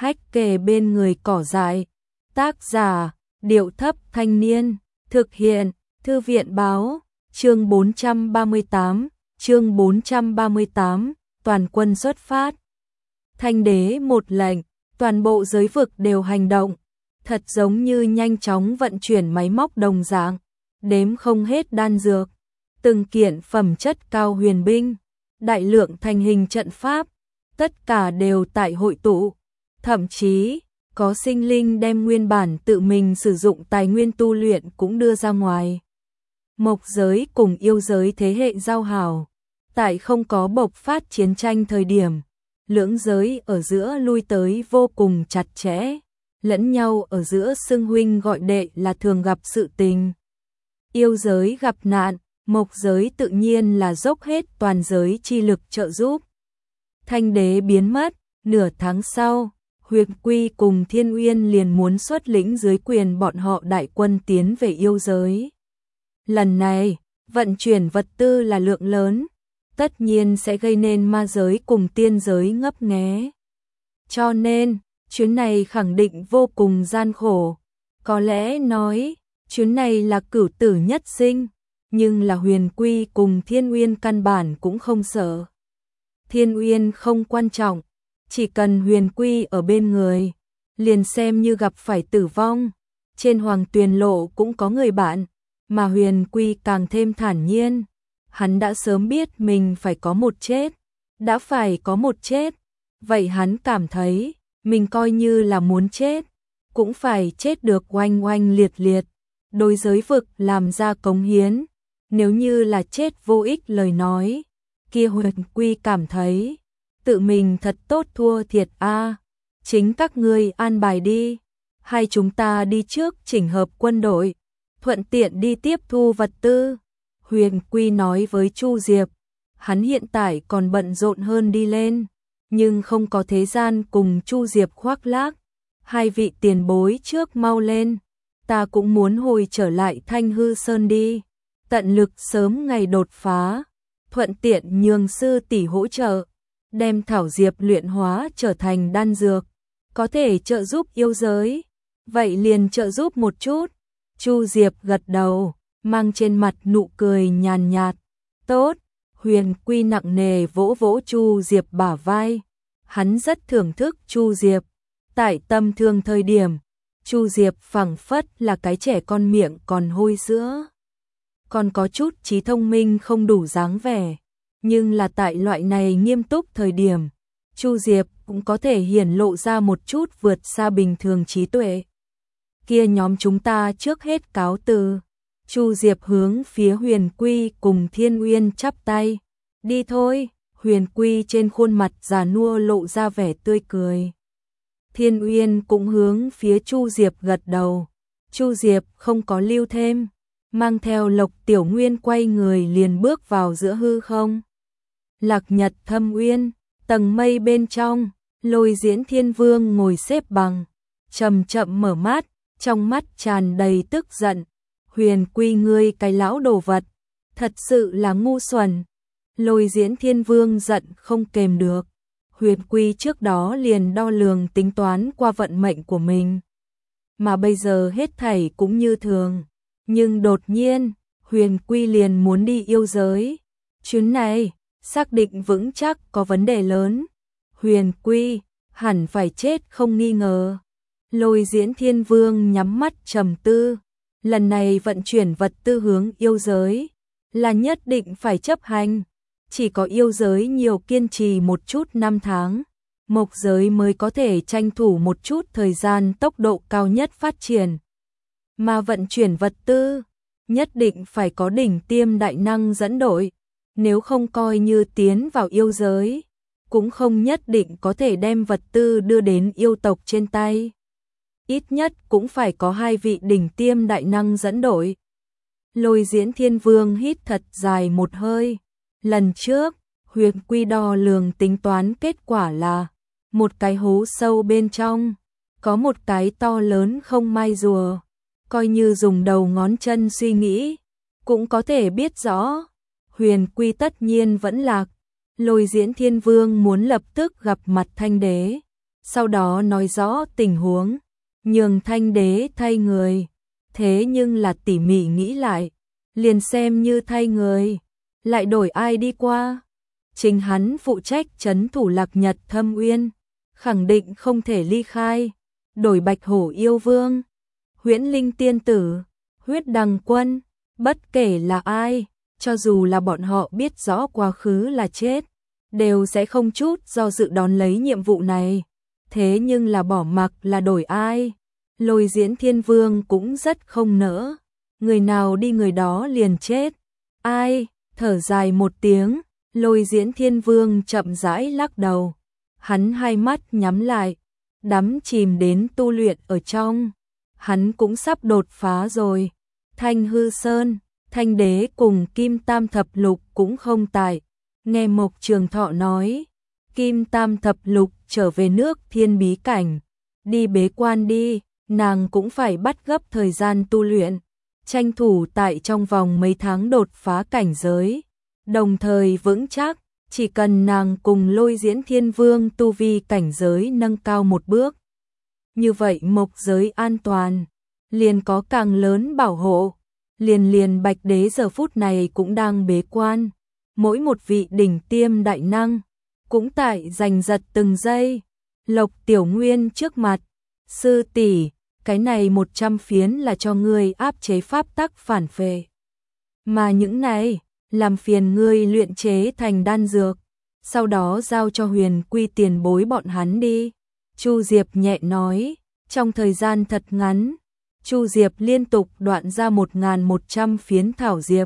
hách kề bên người cỏ dại. Tác giả, Điệu Thấp Thanh Niên, thực hiện, Thư viện Báo, chương 438, toàn quân xuất phát. Thanh đế một lệnh, toàn bộ giới vực đều hành động, thật giống như nhanh chóng vận chuyển máy móc đồng dạng, đếm không hết đan dược, từng kiện phẩm chất cao huyền binh, đại lượng thành hình trận pháp, tất cả đều tại hội tụ, thậm chí có sinh linh đem nguyên bản tự mình sử dụng tài nguyên tu luyện cũng đưa ra ngoài. Mộc giới cùng yêu giới thế hệ giao hảo, tại không có bộc phát chiến tranh thời điểm, lưỡng giới ở giữa lui tới vô cùng chặt chẽ, lẫn nhau ở giữa xưng huynh gọi đệ là thường gặp sự tình. Yêu giới gặp nạn, mộc giới tự nhiên là dốc hết toàn giới chi lực trợ giúp. Thanh đế biến mất, nửa tháng sau, Huyền Quy cùng Thiên Uyên liền muốn xuất lĩnh dưới quyền bọn họ đại quân tiến về yêu giới. Lần này, vận chuyển vật tư là lượng lớn, tất nhiên sẽ gây nên ma giới cùng tiên giới ngấp nghé. Cho nên, chuyến này khẳng định vô cùng gian khổ. Có lẽ nói, chuyến này là cửu tử nhất sinh, nhưng là Huyền Quy cùng Thiên Uyên căn bản cũng không sợ. Thiên Uyên không quan trọng, chỉ cần Huyền Quy ở bên người, liền xem như gặp phải tử vong. Trên Hoàng Tuyền Lộ cũng có người bạn, mà Huyền Quy càng thêm thản nhiên. Hắn đã sớm biết mình phải có một chết, đã phải có một chết, vậy hắn cảm thấy mình coi như là muốn chết, cũng phải chết được oanh oanh liệt liệt, đối giới vực làm ra cống hiến. Nếu như là chết vô ích lời nói, kia Huyền Quy cảm thấy tự mình thật tốt thua thiệt a. Chính các ngươi an bài đi, hai chúng ta đi trước chỉnh hợp quân đội, thuận tiện đi tiếp thu vật tư. Huyền Quy nói với Chu Diệp, hắn hiện tại còn bận rộn hơn đi lên, nhưng không có thế gian cùng Chu Diệp khoác lác. Hai vị tiền bối trước mau lên, ta cũng muốn hồi trở lại Thanh Hư Sơn đi, tận lực sớm ngày đột phá, thuận tiện nhường sư tỷ hỗ trợ, đem thảo diệp luyện hóa trở thành đan dược, có thể trợ giúp yêu giới, vậy liền trợ giúp một chút. Chu Diệp gật đầu, mang trên mặt nụ cười nhàn nhạt. Tốt, Huyền Quy nặng nề vỗ vỗ Chu Diệp bả vai. Hắn rất thưởng thức Chu Diệp. Tại tâm thương thời điểm, Chu Diệp phảng phất là cái trẻ con miệng còn hôi sữa. Còn có chút trí thông minh không đủ dáng vẻ. Nhưng là tại loại này nghiêm túc thời điểm, Chu Diệp cũng có thể hiển lộ ra một chút vượt xa bình thường trí tuệ. Kia nhóm chúng ta trước hết cáo từ. Chu Diệp hướng phía Huyền Quy cùng Thiên Uyên chắp tay. Đi thôi, Huyền Quy trên khuôn mặt già nua lộ ra vẻ tươi cười. Thiên Uyên cũng hướng phía Chu Diệp gật đầu. Chu Diệp không có lưu thêm, mang theo Lộc Tiểu Nguyên quay người liền bước vào giữa hư không. Lạc Nhật Thâm Uyên, tầng mây bên trong, Lôi Diễn Thiên Vương ngồi xếp bằng, chậm chậm mở mắt, trong mắt tràn đầy tức giận. Huyền Quy ngươi cái lão đồ vật, thật sự là ngu xuẩn. Lôi Diễn Thiên Vương giận không kềm được. Huyền Quy trước đó liền đo lường tính toán qua vận mệnh của mình, mà bây giờ hết thảy cũng như thường. Nhưng đột nhiên, Huyền Quy liền muốn đi yêu giới. Chuyến này, xác định vững chắc có vấn đề lớn. Huyền Quy, hẳn phải chết không nghi ngờ. Lôi Diễn Thiên Vương nhắm mắt trầm tư. Lần này vận chuyển vật tư hướng yêu giới, là nhất định phải chấp hành. Chỉ có yêu giới nhiều kiên trì một chút năm tháng, mộc giới mới có thể tranh thủ một chút thời gian tốc độ cao nhất phát triển. Mà vận chuyển vật tư, nhất định phải có đỉnh tiêm đại năng dẫn đội, nếu không coi như tiến vào yêu giới, cũng không nhất định có thể đem vật tư đưa đến yêu tộc trên tay. Ít nhất cũng phải có hai vị đỉnh tiêm đại năng dẫn đội. Lôi Diễn Thiên Vương hít thật dài một hơi. Lần trước, Huyền Quy đo lường tính toán kết quả là một cái hố sâu bên trong, có một cái to lớn không mai rùa. Coi như dùng đầu ngón chân suy nghĩ, cũng có thể biết rõ. Huyền Quy tất nhiên vẫn lạc. Lôi Diễn Thiên Vương muốn lập tức gặp mặt Thanh đế, sau đó nói rõ tình huống, nhường Thanh đế thay người. Thế nhưng là tỉ mỉ nghĩ lại, liền xem như thay người, lại đổi ai đi qua. Chính hắn phụ trách trấn thủ Lạc Nhật Thâm Uyên, khẳng định không thể ly khai, đổi Bạch Hổ yêu vương, Huyễn Linh tiên tử, Huyết Đằng quân, bất kể là ai, cho dù là bọn họ biết rõ quá khứ là chết, đều sẽ không chút do dự đón lấy nhiệm vụ này. Thế nhưng là bỏ mặc là đổi ai, Lôi Diễn Thiên Vương cũng rất không nỡ, người nào đi người đó liền chết. Ai? Thở dài một tiếng, Lôi Diễn Thiên Vương chậm rãi lắc đầu. Hắn hai mắt nhắm lại, đắm chìm đến tu luyện ở trong. Hắn cũng sắp đột phá rồi. Thanh Hư Sơn, Thanh Đế cùng Kim Tam Thập Lục cũng không tại. Nghe Mộc Trường Thọ nói, Kim Tam Thập Lục trở về nước Thiên Bí Cảnh, đi bế quan đi, nàng cũng phải bắt gấp thời gian tu luyện, tranh thủ tại trong vòng mấy tháng đột phá cảnh giới, đồng thời vững chắc, chỉ cần nàng cùng Lôi Diễn Thiên Vương tu vi cảnh giới nâng cao một bước. Như vậy mộc giới an toàn, liền có càng lớn bảo hộ, liền Bạch Đế giờ phút này cũng đang bế quan, mỗi một vị đỉnh tiêm đại năng, cũng tại giành giật từng giây. Lộc Tiểu Nguyên trước mặt, sư tỷ, cái này 100 phiến là cho ngươi áp chế pháp tắc phản phệ. Mà những này, làm phiền ngươi luyện chế thành đan dược, sau đó giao cho Huyền Quy tiền bối bọn hắn đi. Chu Diệp nhẹ nói, trong thời gian thật ngắn, Chu Diệp liên tục đoạn ra 1.100 phiến thảo diệp.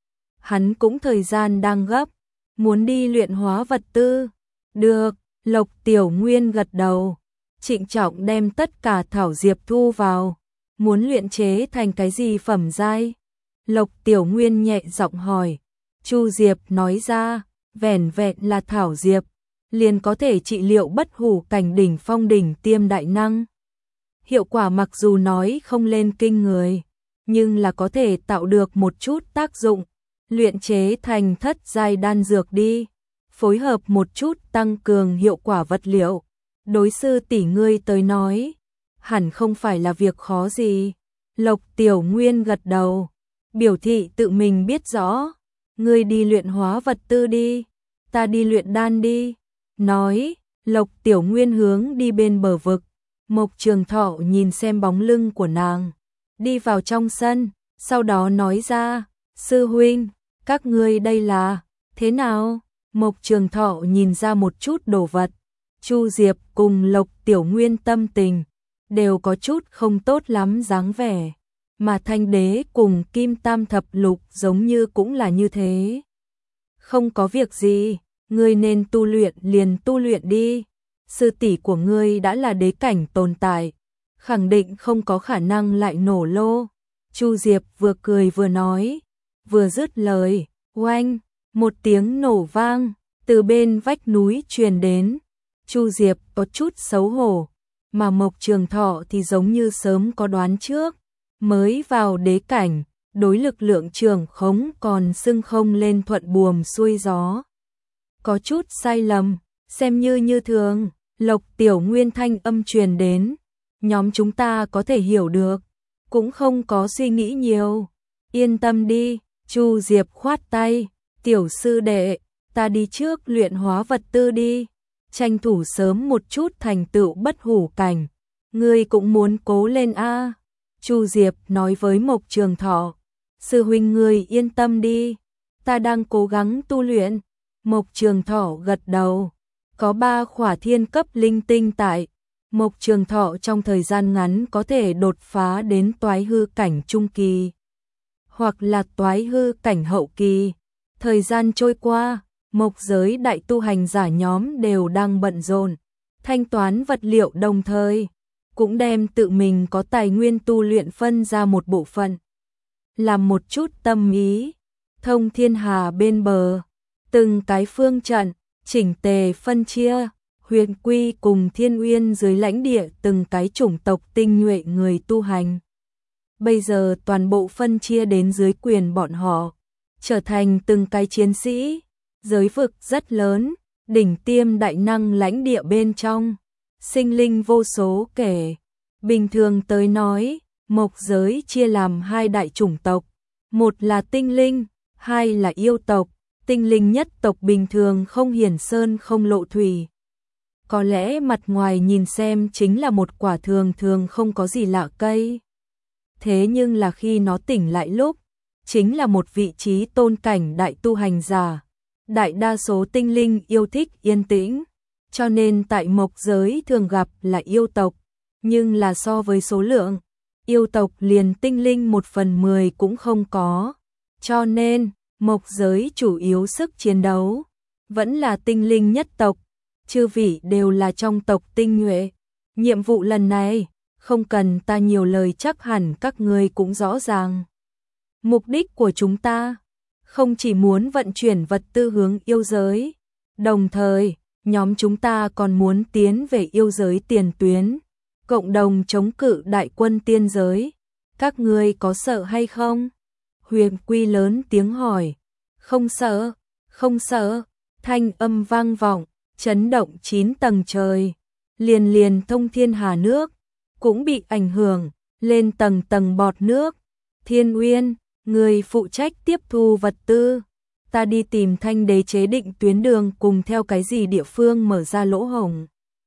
Hắn cũng thời gian đang gấp, muốn đi luyện hóa vật tư. Được, Lộc Tiểu Nguyên gật đầu, trịnh trọng đem tất cả thảo diệp thu vào. Muốn luyện chế thành cái gì phẩm giai? Lộc Tiểu Nguyên nhẹ giọng hỏi. Chu Diệp nói ra, vẻn vẹn là thảo diệp, liền có thể trị liệu bất hủ cảnh đỉnh phong đỉnh tiêm đại năng. Hiệu quả mặc dù nói không lên kinh người, nhưng là có thể tạo được một chút tác dụng. Luyện chế thành thất giai đan dược đi, phối hợp một chút tăng cường hiệu quả vật liệu. Đối sư tỷ ngươi tới nói, hẳn không phải là việc khó gì. Lộc Tiểu Nguyên gật đầu, biểu thị tự mình biết rõ. Ngươi đi luyện hóa vật tư đi, ta đi luyện đan đi. Nói, Lộc Tiểu Nguyên hướng đi bên bờ vực. Mộc Trường Thọ nhìn xem bóng lưng của nàng, đi vào trong sân, sau đó nói ra, sư huynh, các ngươi đây là, thế nào? Mộc Trường Thọ nhìn ra một chút đồ vật, Chu Diệp cùng Lộc Tiểu Nguyên tâm tình, đều có chút không tốt lắm dáng vẻ, mà Thanh Đế cùng Kim Tam Thập Lục giống như cũng là như thế. Không có việc gì, ngươi nên tu luyện liền tu luyện đi. Sư tỷ của ngươi đã là đế cảnh tồn tại, khẳng định không có khả năng lại nổ lô. Chu Diệp vừa cười vừa nói, vừa dứt lời, oanh, một tiếng nổ vang, từ bên vách núi truyền đến. Chu Diệp có chút xấu hổ, mà Mộc Trường Thọ thì giống như sớm có đoán trước, mới vào đế cảnh, đối lực lượng trường khống còn xưng không lên thuận buồm xuôi gió. Có chút sai lầm, xem như thường. Lộc Tiểu Nguyên thanh âm truyền đến, nhóm chúng ta có thể hiểu được, cũng không có suy nghĩ nhiều. Yên tâm đi, Chu Diệp khoát tay, tiểu sư đệ, ta đi trước luyện hóa vật tư đi, tranh thủ sớm một chút thành tựu bất hủ cảnh. Ngươi cũng muốn cố lên a. Chu Diệp nói với Mộc Trường Thọ, sư huynh ngươi yên tâm đi, ta đang cố gắng tu luyện. Mộc Trường Thọ gật đầu. Có 3 khỏa thiên cấp linh tinh tại, Mộc Trường Thọ trong thời gian ngắn có thể đột phá đến toái hư cảnh trung kỳ, hoặc là toái hư cảnh hậu kỳ. Thời gian trôi qua, mộc giới đại tu hành giả nhóm đều đang bận rộn, thanh toán vật liệu đồng thời, cũng đem tự mình có tài nguyên tu luyện phân ra một bộ phận. Làm một chút tâm ý, thông thiên hà bên bờ, từng cái phương trận, chỉnh tề phân chia, Huyền Quy cùng Thiên Uyên dưới lãnh địa từng cái chủng tộc tinh nhuệ người tu hành. Bây giờ toàn bộ phân chia đến dưới quyền bọn họ, trở thành từng cái chiến sĩ, giới vực rất lớn, đỉnh tiêm đại năng lãnh địa bên trong. sinh linh vô số kể. Bình thường tới nói, mộc giới chia làm hai đại chủng tộc, một là tinh linh, hai là yêu tộc. Tinh linh nhất tộc bình thường không hiển sơn không lộ thủy. Có lẽ mặt ngoài nhìn xem chính là một quả thường thường không có gì lạ cây. Thế nhưng là khi nó tỉnh lại lúc, chính là một vị trí tôn cảnh đại tu hành giả. Đại đa số tinh linh yêu thích yên tĩnh, cho nên tại mộc giới thường gặp là yêu tộc. Nhưng là so với số lượng, yêu tộc liền tinh linh 1/10 cũng không có. Cho nên, mộc giới chủ yếu sức chiến đấu vẫn là tinh linh nhất tộc, chư vị đều là trong tộc tinh nhuệ. Nhiệm vụ lần này, không cần ta nhiều lời chắc hẳn các ngươi cũng rõ ràng. Mục đích của chúng ta, không chỉ muốn vận chuyển vật tư hướng yêu giới, đồng thời, nhóm chúng ta còn muốn tiến về yêu giới tiền tuyến, cộng đồng chống cự đại quân tiên giới. Các ngươi có sợ hay không? Huyền Quy lớn tiếng hỏi. Không sợ, không sợ, thanh âm vang vọng, chấn động 9 tầng trời, liền thông thiên hà nước, cũng bị ảnh hưởng, lên tầng tầng bọt nước. Thiên Uyên, người phụ trách tiếp thu vật tư, ta đi tìm Thanh Đế chế định tuyến đường cùng theo cái gì địa phương mở ra lỗ hổng.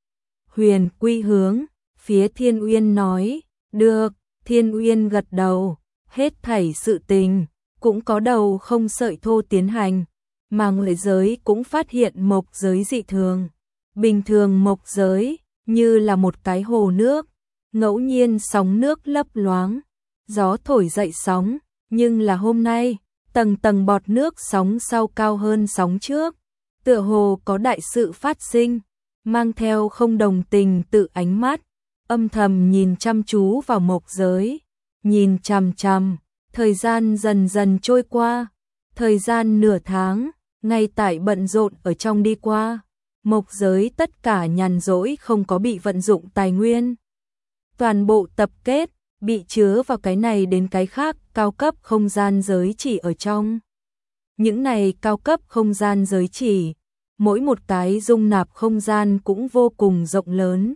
Huyền Quy hướng phía Thiên Uyên nói, được. Thiên Uyên gật đầu, hết thảy sự tình cũng có đầu không sợi thô tiến hành, mà ngoại giới cũng phát hiện mộc giới dị thường. Bình thường mộc giới như là một cái hồ nước, ngẫu nhiên sóng nước lấp loáng, gió thổi dậy sóng, nhưng là hôm nay, tầng tầng bọt nước sóng sau cao hơn sóng trước, tựa hồ có đại sự phát sinh, mang theo không đồng tình tự ánh mắt, âm thầm nhìn chăm chú vào mộc giới, nhìn chằm chằm. Thời gian dần dần trôi qua, thời gian nửa tháng, ngay tại bận rộn ở trong đi qua, mộc giới tất cả nhàn rỗi không có bị vận dụng tài nguyên. Toàn bộ tập kết, bị chứa vào cái này đến cái khác, cao cấp không gian giới chỉ ở trong. Những này cao cấp không gian giới chỉ, mỗi một cái dung nạp không gian cũng vô cùng rộng lớn.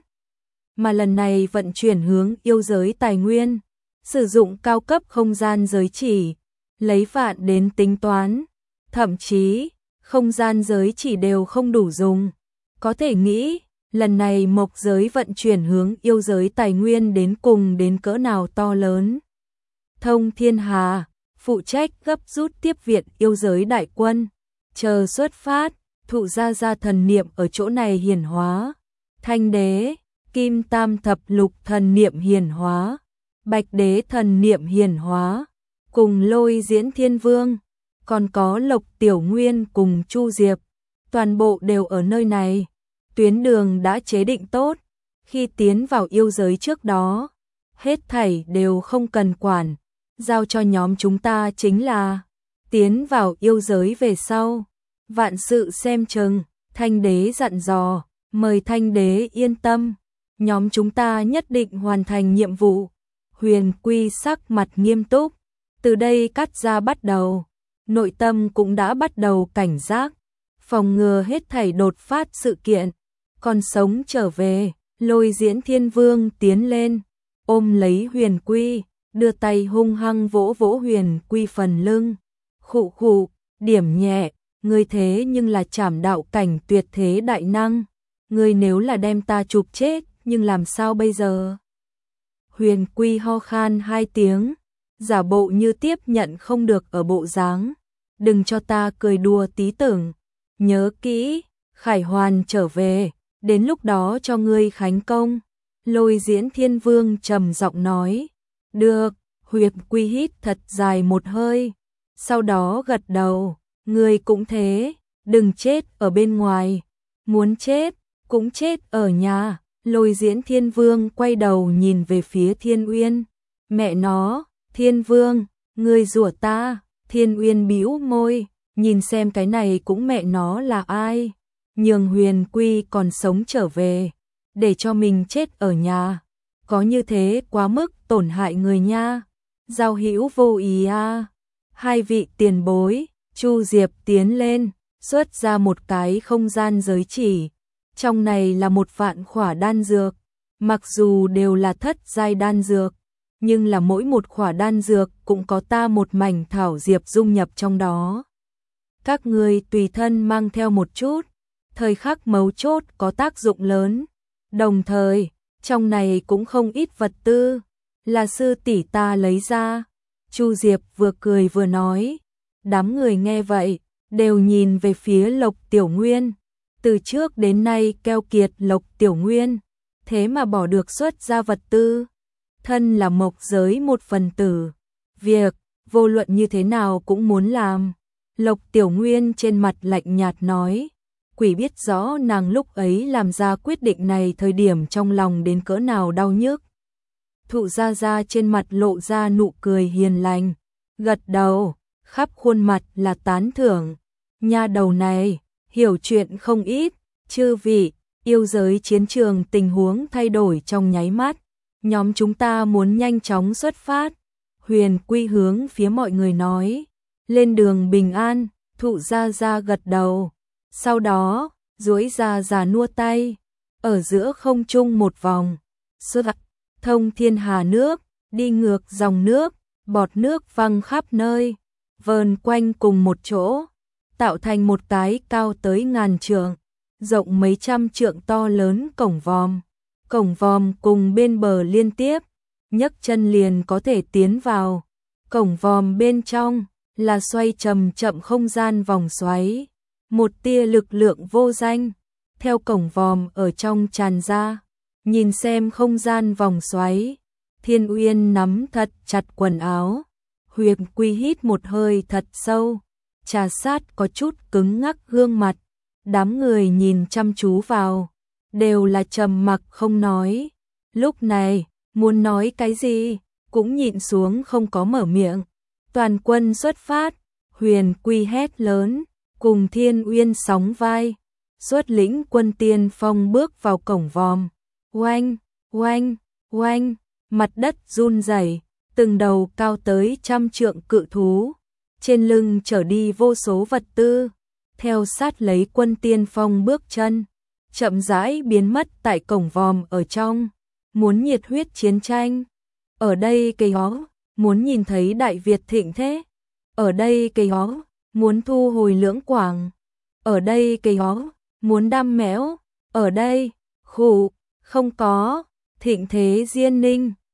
Mà lần này vận chuyển hướng yêu giới tài nguyên, sử dụng cao cấp không gian giới chỉ, lấy vạn đến tính toán, thậm chí, không gian giới chỉ đều không đủ dùng. Có thể nghĩ, lần này mộc giới vận chuyển hướng yêu giới tài nguyên đến cùng đến cỡ nào to lớn. Thông Thiên Hà, phụ trách gấp rút tiếp viện yêu giới đại quân, chờ xuất phát, thụ gia thần niệm ở chỗ này hiển hóa. Thanh Đế, Kim Tam Thập Lục thần niệm hiển hóa. Bạch Đế thần niệm hiển hóa, cùng Lôi Diễn Thiên Vương, còn có Lộc Tiểu Nguyên cùng Chu Diệp, toàn bộ đều ở nơi này. Tuyến đường đã chế định tốt, khi tiến vào yêu giới trước đó, hết thảy đều không cần quản, giao cho nhóm chúng ta chính là tiến vào yêu giới về sau, vạn sự xem chừng. Thanh Đế dặn dò, mời Thanh Đế yên tâm, nhóm chúng ta nhất định hoàn thành nhiệm vụ. Huyền Quy sắc mặt nghiêm túc, từ đây cắt ra bắt đầu, nội tâm cũng đã bắt đầu cảnh giác, phòng ngừa hết thảy đột phát sự kiện, còn sống trở về. Lôi Diễn Thiên Vương tiến lên, ôm lấy Huyền Quy, đưa tay hung hăng vỗ vỗ Huyền Quy phần lưng, khụ khụ, điểm nhẹ, ngươi thế nhưng là trảm đạo cảnh tuyệt thế đại năng, ngươi nếu là đem ta chụp chết, nhưng làm sao bây giờ? Huyền Quy ho khan 2 tiếng, giả bộ như tiếp nhận không được ở bộ dáng. Đừng cho ta cười đùa tí tưởng, nhớ kỹ, Khải Hoàn trở về, đến lúc đó cho ngươi khánh công. Lôi Diễn Thiên Vương trầm giọng nói. Được, Huyền Quy hít thật dài một hơi, sau đó gật đầu, ngươi cũng thế, đừng chết ở bên ngoài, muốn chết, cũng chết ở nhà. Lôi Diễn Thiên Vương quay đầu nhìn về phía Thiên Uyên, mẹ nó, Thiên Vương, ngươi rủa ta. Thiên Uyên bĩu môi, nhìn xem cái này cũng mẹ nó là ai, nhường Huyền Quy còn sống trở về, để cho mình chết ở nhà, có như thế quá mức tổn hại người nha. Giao hữu vô ý a. Hai vị tiền bối, Chu Diệp tiến lên, xuất ra một cái không gian giới chỉ, Trong này là 1 vạn khỏa đan dược, mặc dù đều là thất giai đan dược, nhưng là mỗi một khỏa đan dược cũng có ta một mảnh thảo diệp dung nhập trong đó. Các ngươi tùy thân mang theo một chút, thời khắc mấu chốt có tác dụng lớn. Đồng thời, trong này cũng không ít vật tư, là sư tỷ ta lấy ra. Chu Diệp vừa cười vừa nói. Đám người nghe vậy, đều nhìn về phía Lộc Tiểu Nguyên. Từ trước đến nay keo kiệt Lộc Tiểu Nguyên, thế mà bỏ được xuất ra vật tư. Thân là mộc giới một phần tử, việc vô luận như thế nào cũng muốn làm. Lộc Tiểu Nguyên trên mặt lạnh nhạt nói, quỷ biết rõ nàng lúc ấy làm ra quyết định này thời điểm trong lòng đến cỡ nào đau nhức. Thụ Gia Gia trên mặt lộ ra nụ cười hiền lành, gật đầu, khắp khuôn mặt là tán thưởng. Nha đầu này, hiểu chuyện không ít, chư vị, yêu giới chiến trường tình huống thay đổi trong nháy mắt. Nhóm chúng ta muốn nhanh chóng xuất phát. Huyền Quy hướng phía mọi người nói, lên đường bình an. Thụ Gia Gia gật đầu, sau đó duỗi ra già nua tay, ở giữa không trung một vòng, xuất thông thiên hà nước, đi ngược dòng nước, bọt nước văng khắp nơi, vờn quanh cùng một chỗ, tạo thành một cái cao tới ngàn trượng, rộng mấy trăm trượng to lớn cổng vòm. Cổng vòm cùng bên bờ liên tiếp, nhấc chân liền có thể tiến vào. Cổng vòm bên trong là xoay chậm chậm không gian vòng xoáy, một tia lực lượng vô danh theo cổng vòm ở trong tràn ra. Nhìn xem không gian vòng xoáy, Thiên Uyên nắm thật chặt quần áo, Huyền Quy hít một hơi thật sâu, trà sát có chút cứng ngắc gương mặt. Đám người nhìn chăm chú vào, đều là trầm mặc không nói. Lúc này, muốn nói cái gì, cũng nhịn xuống không có mở miệng. Toàn quân xuất phát, Huyền Quy hét lớn, cùng Thiên Uyên sóng vai, xuất lĩnh quân tiên phong bước vào cổng vòm. Oanh, oanh, oanh, mặt đất run rẩy, từng đầu cao tới 100 trượng cự thú, trên lưng chở đi vô số vật tư, theo sát lấy quân tiên phong bước chân, chậm rãi biến mất tại cổng vòm ở trong. Muốn nhiệt huyết chiến tranh, ở đây cây hó, muốn nhìn thấy Đại Việt thịnh thế, ở đây cây hó, muốn thu hồi Lưỡng Quảng, ở đây cây hó, muốn đam mẽo, ở đây, khụ, không có, thịnh thế Diên Ninh,